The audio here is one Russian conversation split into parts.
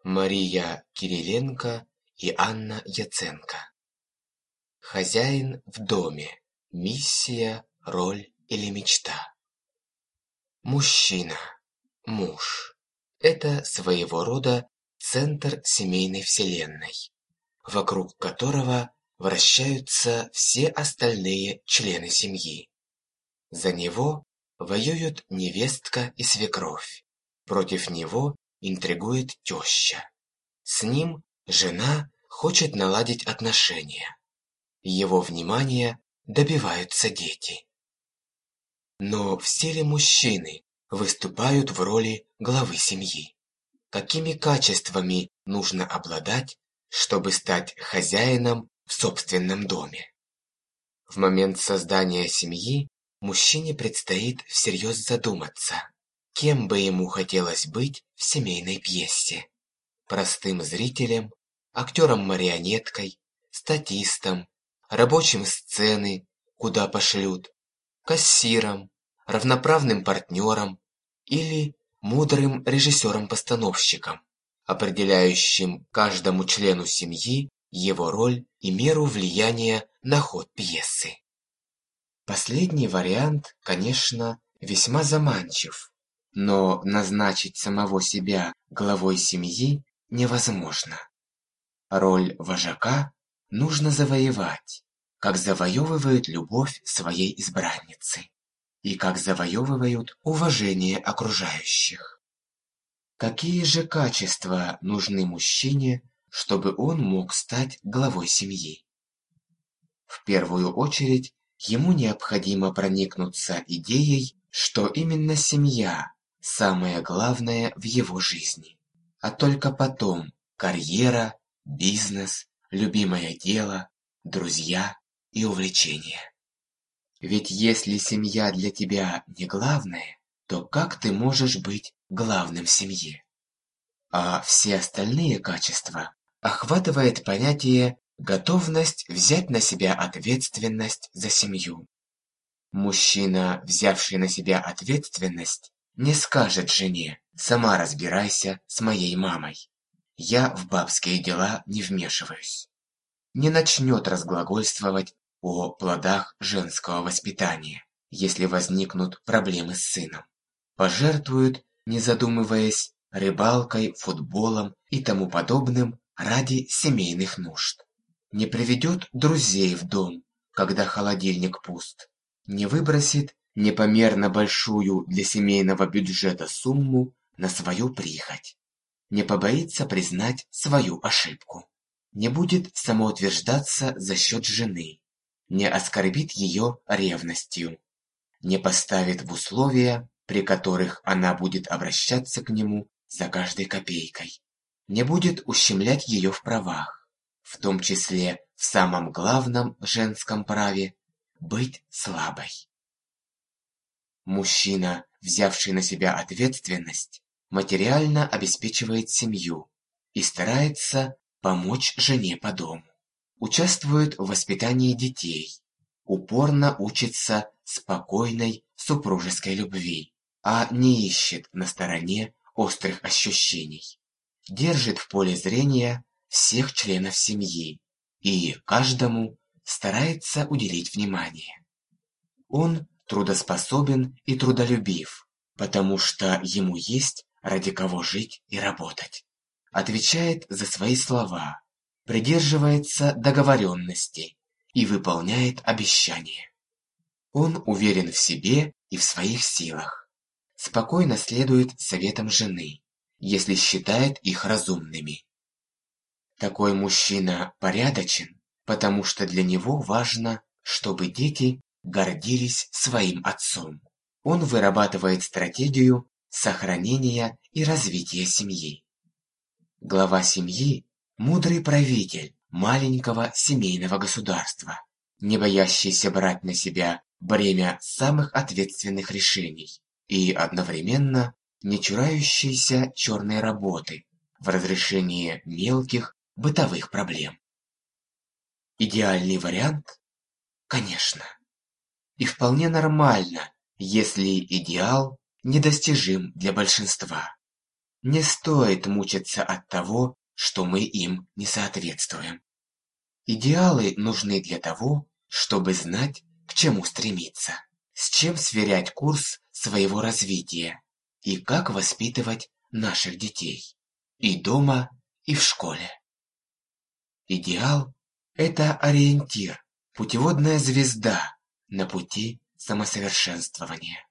Мария Кириленко и Анна Яценко. Хозяин в доме. Миссия, роль или мечта. Мужчина, муж – это своего рода центр семейной вселенной, вокруг которого вращаются все остальные члены семьи. За него воюют невестка и свекровь, против него интригует теща. С ним жена хочет наладить отношения. Его внимания добиваются дети. Но все ли мужчины выступают в роли главы семьи? Какими качествами нужно обладать, чтобы стать хозяином в собственном доме? В момент создания семьи мужчине предстоит всерьез задуматься, кем бы ему хотелось быть в семейной пьесе. Простым зрителем, актером-марионеткой, статистом, рабочим сцены, куда пошлют, кассиром, равноправным партнером или мудрым режиссером-постановщиком, определяющим каждому члену семьи его роль и меру влияния на ход пьесы. Последний вариант, конечно, весьма заманчив, но назначить самого себя главой семьи невозможно. Роль вожака нужно завоевать, как завоевывают любовь своей избранницы и как завоевывают уважение окружающих. Какие же качества нужны мужчине, чтобы он мог стать главой семьи? В первую очередь, ему необходимо проникнуться идеей, что именно семья – самое главное в его жизни, а только потом карьера, бизнес, любимое дело, друзья и увлечения. Ведь если семья для тебя не главное, то как ты можешь быть главным в семье? А все остальные качества охватывает понятие готовность взять на себя ответственность за семью. Мужчина, взявший на себя ответственность, не скажет жене: «Сама разбирайся с моей мамой. Я в бабские дела не вмешиваюсь». Не начнет разглагольствовать о плодах женского воспитания, если возникнут проблемы с сыном. Пожертвует, не задумываясь, рыбалкой, футболом и тому подобным ради семейных нужд. Не приведет друзей в дом, когда холодильник пуст. Не выбросит непомерно большую для семейного бюджета сумму на свою прихоть. Не побоится признать свою ошибку. Не будет самоутверждаться за счет жены. Не оскорбит ее ревностью. Не поставит в условия, при которых она будет обращаться к нему за каждой копейкой. Не будет ущемлять ее в правах, в том числе в самом главном женском праве – быть слабой. Мужчина, взявший на себя ответственность, материально обеспечивает семью и старается помочь жене по дому, участвует в воспитании детей, упорно учится спокойной супружеской любви, а не ищет на стороне острых ощущений, держит в поле зрения всех членов семьи и каждому старается уделить внимание. Он трудоспособен и трудолюбив, потому что ему есть ради кого жить и работать. Отвечает за свои слова, придерживается договоренностей и выполняет обещания. Он уверен в себе и в своих силах, спокойно следует советам жены, если считает их разумными. Такой мужчина порядочен, потому что для него важно, чтобы дети гордились своим отцом. Он вырабатывает стратегию сохранения и развития семьи. Глава семьи – мудрый правитель маленького семейного государства, не боящийся брать на себя бремя самых ответственных решений и одновременно не чурающийся черной работы в разрешении мелких бытовых проблем. Идеальный вариант? Конечно. И вполне нормально, если идеал недостижим для большинства. Не стоит мучиться от того, что мы им не соответствуем. Идеалы нужны для того, чтобы знать, к чему стремиться, с чем сверять курс своего развития и как воспитывать наших детей и дома, и в школе. Идеал – это ориентир, путеводная звезда на пути самосовершенствования.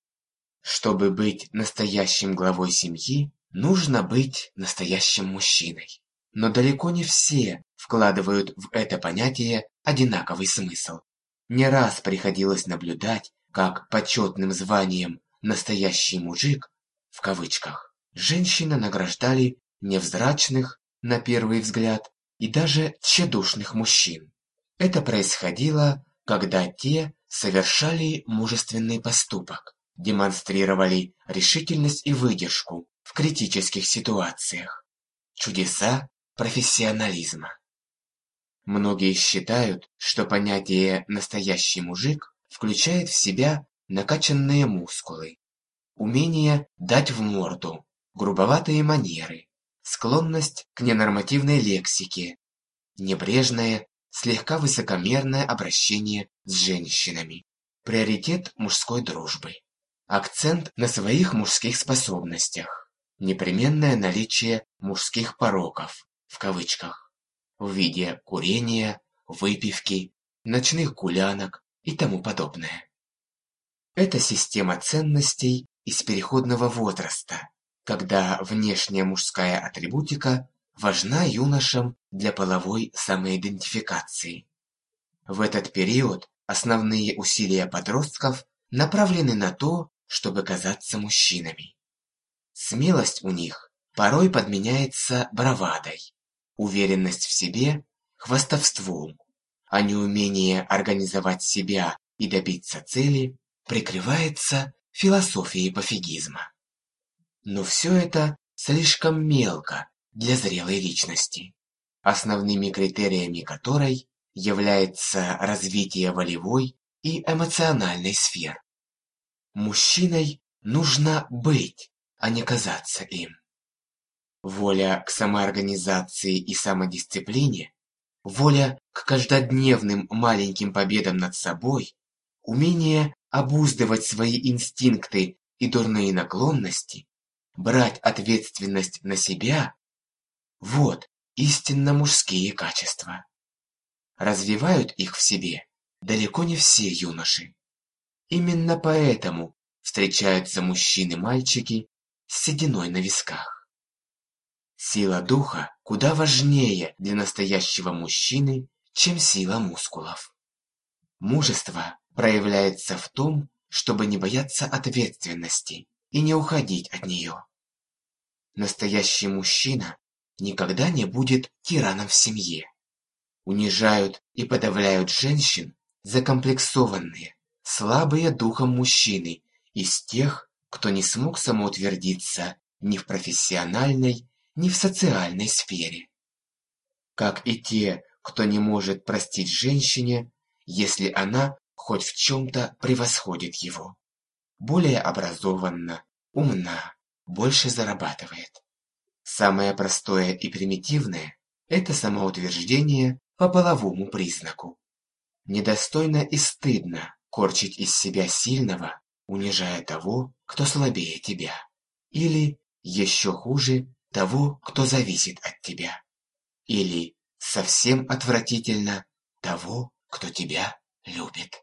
Чтобы быть настоящим главой семьи, нужно быть настоящим мужчиной. Но далеко не все вкладывают в это понятие одинаковый смысл. Не раз приходилось наблюдать, как почетным званием «настоящий мужик» в кавычках женщины награждали невзрачных, на первый взгляд, и даже тщедушных мужчин. Это происходило, когда те совершали мужественный поступок, демонстрировали решительность и выдержку в критических ситуациях. Чудеса профессионализма. Многие считают, что понятие «настоящий мужик» включает в себя накачанные мускулы, умение дать в морду, грубоватые манеры, склонность к ненормативной лексике, небрежное, слегка высокомерное обращение с женщинами, приоритет мужской дружбы, акцент на своих мужских способностях, непременное наличие мужских пороков, в кавычках, в виде курения, выпивки, ночных гулянок и тому подобное. Это система ценностей из переходного возраста, когда внешняя мужская атрибутика важна юношам для половой самоидентификации. В этот период основные усилия подростков направлены на то, чтобы казаться мужчинами. Смелость у них порой подменяется бравадой, уверенность в себе – хвастовством, а неумение организовать себя и добиться цели прикрывается философией пофигизма. Но все это слишком мелко для зрелой личности, основными критериями которой является развитие волевой и эмоциональной сфер. Мужчиной нужно быть, а не казаться им. Воля к самоорганизации и самодисциплине, воля к каждодневным маленьким победам над собой, умение обуздывать свои инстинкты и дурные наклонности, брать ответственность на себя – вот истинно мужские качества. Развивают их в себе далеко не все юноши. Именно поэтому встречаются мужчины-мальчики с сединой на висках. Сила духа куда важнее для настоящего мужчины, чем сила мускулов. Мужество проявляется в том, чтобы не бояться ответственности и не уходить от нее. Настоящий мужчина никогда не будет тираном в семье. Унижают и подавляют женщин закомплексованные, слабые духом мужчины из тех, кто не смог самоутвердиться ни в профессиональной, ни в социальной сфере. Как и те, кто не может простить женщине, если она хоть в чем-то превосходит его. Более образованна, умна, больше зарабатывает. Самое простое и примитивное – это самоутверждение по половому признаку. Недостойно и стыдно корчить из себя сильного, унижая того, кто слабее тебя. Или, еще хуже, того, кто зависит от тебя. Или, совсем отвратительно, того, кто тебя любит.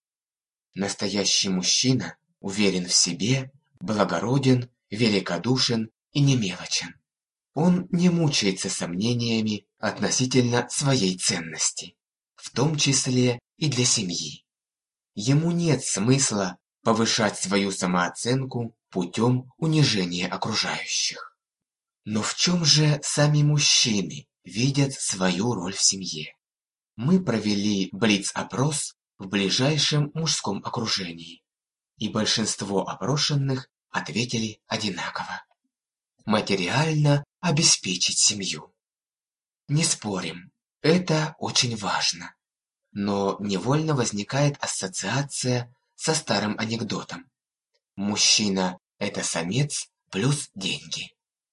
Настоящий мужчина уверен в себе, благороден, великодушен и немелочен. Он не мучается сомнениями относительно своей ценности, в том числе и для семьи. Ему нет смысла повышать свою самооценку путем унижения окружающих. Но в чем же сами мужчины видят свою роль в семье? Мы провели блиц-опрос в ближайшем мужском окружении, и большинство опрошенных ответили одинаково. Материально обеспечить семью. Не спорим, это очень важно. Но невольно возникает ассоциация со старым анекдотом. Мужчина – это самец плюс деньги.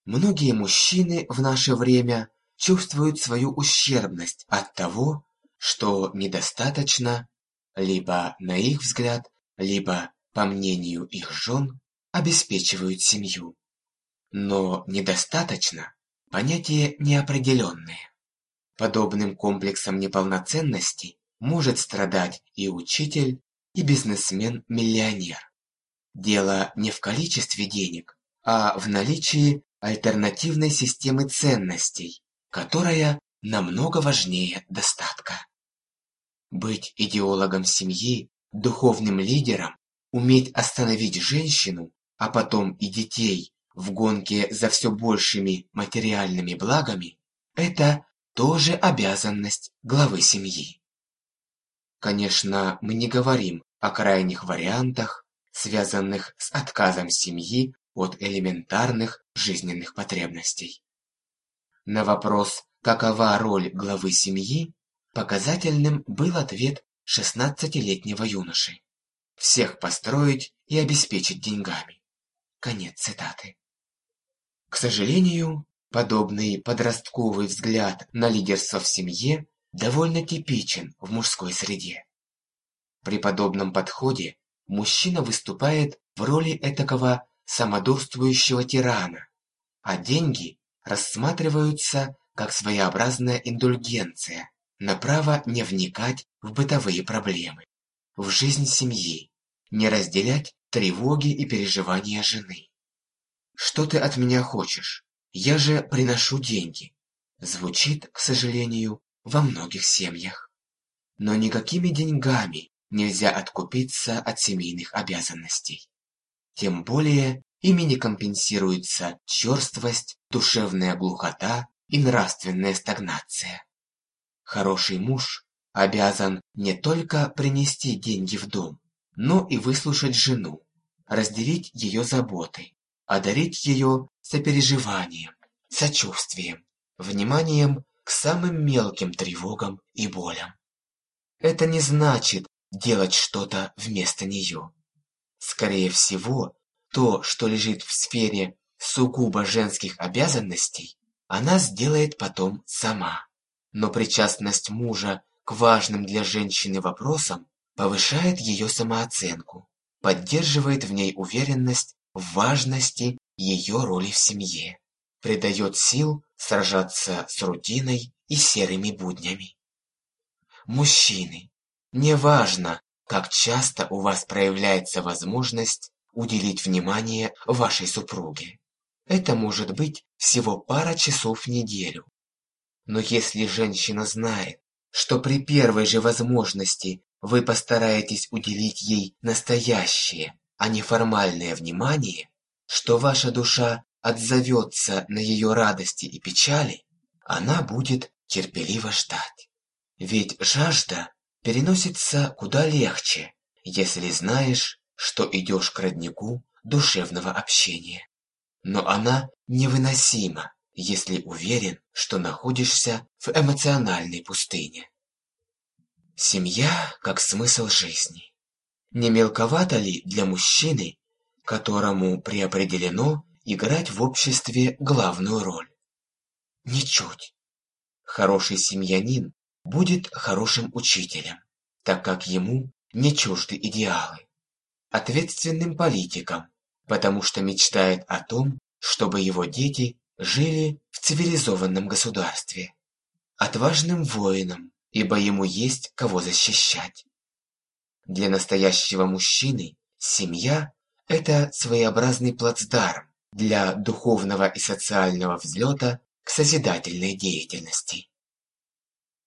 Многие мужчины в наше время чувствуют свою ущербность от того, что недостаточно, либо на их взгляд, либо по мнению их жен, обеспечивают семью. Но недостаточно – понятие неопределенное. Подобным комплексом неполноценности может страдать и учитель, и бизнесмен-миллионер. Дело не в количестве денег, а в наличии альтернативной системы ценностей, которая намного важнее достатка. Быть идеологом семьи, духовным лидером, уметь остановить женщину, а потом и детей в гонке за все большими материальными благами – это тоже обязанность главы семьи. Конечно, мы не говорим о крайних вариантах, связанных с отказом семьи от элементарных жизненных потребностей. На вопрос «какова роль главы семьи?» показательным был ответ 16-летнего юноши: «Всех построить и обеспечить деньгами». Конец цитаты. К сожалению, подобный подростковый взгляд на лидерство в семье довольно типичен в мужской среде. При подобном подходе мужчина выступает в роли этакого самодурствующего тирана, а деньги рассматриваются как своеобразная индульгенция на право не вникать в бытовые проблемы, в жизнь семьи, не разделять тревоги и переживания жены. «Что ты от меня хочешь? Я же приношу деньги», звучит, к сожалению, во многих семьях. Но никакими деньгами нельзя откупиться от семейных обязанностей. Тем более ими не компенсируется черствость, душевная глухота и нравственная стагнация. Хороший муж обязан не только принести деньги в дом, но и выслушать жену, разделить ее заботы, одарить ее сопереживанием, сочувствием, вниманием к самым мелким тревогам и болям. Это не значит делать что-то вместо нее. Скорее всего, то, что лежит в сфере сугубо женских обязанностей, она сделает потом сама. Но причастность мужа к важным для женщины вопросам повышает ее самооценку, поддерживает в ней уверенность в важности ее роли в семье, придает сил сражаться с рутиной и серыми буднями. Мужчины, неважно, как часто у вас проявляется возможность уделить внимание вашей супруге. Это может быть всего пара часов в неделю. Но если женщина знает, что при первой же возможности вы постараетесь уделить ей настоящее, а не формальное внимание, что ваша душа отзовется на ее радости и печали, она будет терпеливо ждать. Ведь жажда переносится куда легче, если знаешь, что идешь к роднику душевного общения. Но она невыносима, если уверен, что находишься в эмоциональной пустыне. Семья как смысл жизни. Не мелковато ли для мужчины, которому преопределено играть в обществе главную роль? Ничуть. Хороший семьянин будет хорошим учителем, так как ему не чужды идеалы. Ответственным политиком, потому что мечтает о том, чтобы его дети жили в цивилизованном государстве. Отважным воином, ибо ему есть кого защищать. Для настоящего мужчины семья – это своеобразный плацдарм для духовного и социального взлета к созидательной деятельности.